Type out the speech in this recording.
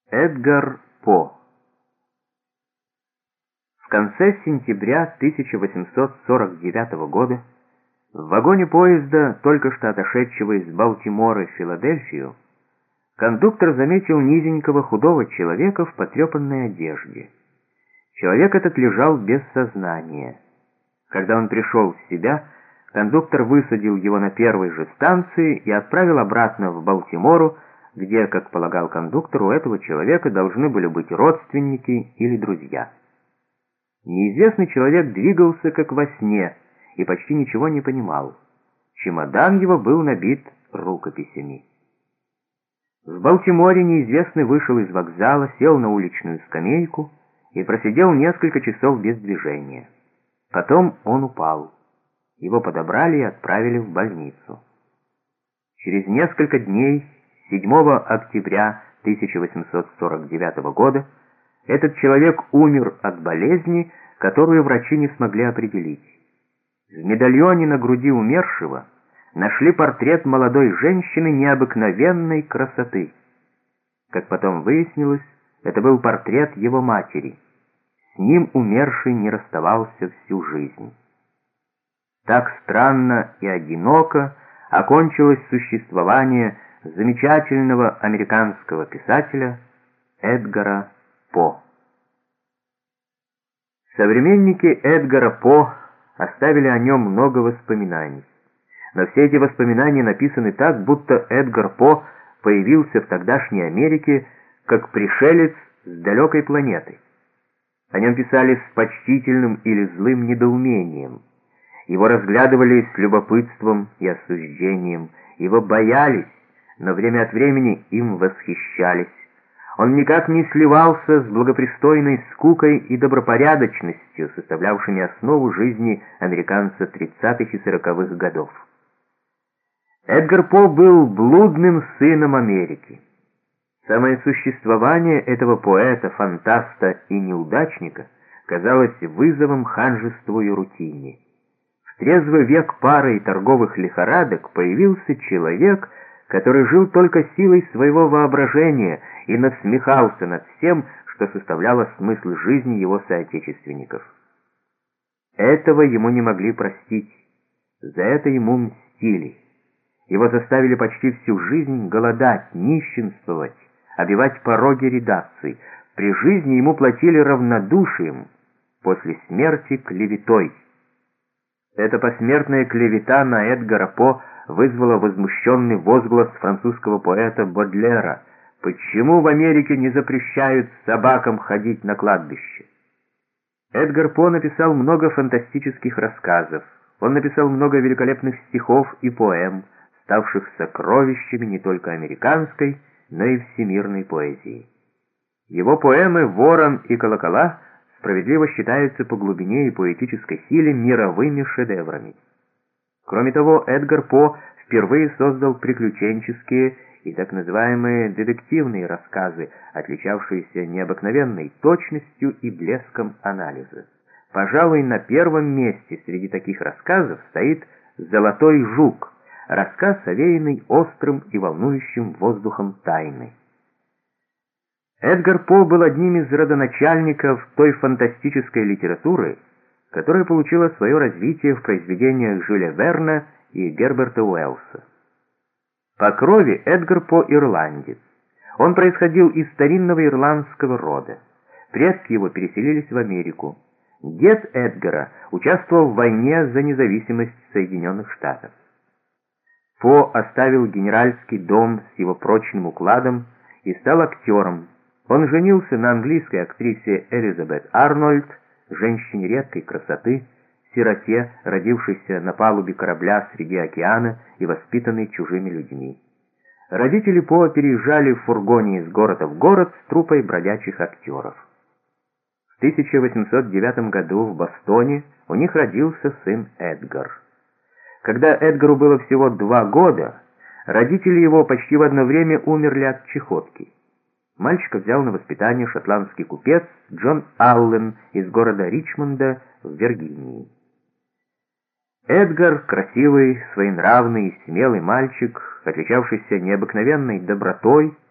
Эдгар По. В конце сентября 1849 года в вагоне поезда, только что отошедшего из Балтимора в Филадельфию, кондуктор заметил низенького худого человека в потрепанной одежде. Человек этот лежал без сознания. Когда он пришел в себя, кондуктор высадил его на первой же станции и отправил обратно в Балтимору, где, как полагал кондуктор, у этого человека должны были быть родственники или друзья. Неизвестный человек двигался как во сне и почти ничего не понимал. Чемодан его был набит рукописями. В Балтиморе неизвестный вышел из вокзала, сел на уличную скамейку и просидел несколько часов без движения. Потом он упал. Его подобрали и отправили в больницу. Через несколько дней, 7 октября 1849 года, этот человек умер от болезни, которую врачи не смогли определить. В медальоне на груди умершего нашли портрет молодой женщины необыкновенной красоты. Как потом выяснилось, это был портрет его матери. С ним умерший не расставался всю жизнь. Так странно и одиноко окончилось существование замечательного американского писателя Эдгара По. Современники Эдгара По оставили о нем много воспоминаний. Но все эти воспоминания написаны так, будто Эдгар По появился в тогдашней Америке как пришелец с далекой планеты. О нем писали с почтительным или злым недоумением. Его разглядывали с любопытством и осуждением. Его боялись, но время от времени им восхищались. Он никак не сливался с благопристойной скукой и добропорядочностью, составлявшими основу жизни американца 30-х и 40-х годов. Эдгар По был блудным сыном Америки. Самое существование этого поэта, фантаста и неудачника казалось вызовом ханжеству и рутине. В трезвый век пары и торговых лихорадок появился человек, который жил только силой своего воображения и насмехался над всем, что составляло смысл жизни его соотечественников. Этого ему не могли простить, за это ему мстили. Его заставили почти всю жизнь голодать, нищенствовать, обивать пороги редакций. При жизни ему платили равнодушием, после смерти клеветой. Эта посмертная клевета на Эдгара По вызвала возмущенный возглас французского поэта Бодлера: «Почему в Америке не запрещают собакам ходить на кладбище?» Эдгар По написал много фантастических рассказов. Он написал много великолепных стихов и поэм, ставших сокровищами не только американской, но и всемирной поэзии. Его поэмы «Ворон» и «Колокола» справедливо считаются по глубине и поэтической силе мировыми шедеврами. Кроме того, Эдгар По впервые создал приключенческие и так называемые детективные рассказы, отличавшиеся необыкновенной точностью и блеском анализа. Пожалуй, на первом месте среди таких рассказов стоит «Золотой жук», рассказ, овеянный острым и волнующим воздухом тайны. Эдгар По был одним из родоначальников той фантастической литературы, которая получила свое развитие в произведениях Жюля Верна и Герберта Уэллса. По крови Эдгар По ирландец. Он происходил из старинного ирландского рода. Предки его переселились в Америку. Дед Эдгара участвовал в войне за независимость Соединенных Штатов. По оставил генеральский дом с его прочным укладом и стал актером. Он женился на английской актрисе Элизабет Арнольд, женщине редкой красоты, сироте, родившейся на палубе корабля среди океана и воспитанной чужими людьми. Родители По переезжали в фургоне из города в город с труппой бродячих актеров. В 1809 году в Бостоне у них родился сын Эдгар. Когда Эдгару было всего 2 года, родители его почти в одно время умерли от чехотки. Мальчика взял на воспитание шотландский купец Джон Аллен из города Ричмонда в Виргинии. Эдгар, красивый, своенравный и смелый мальчик, отличавшийся необыкновенной добротой,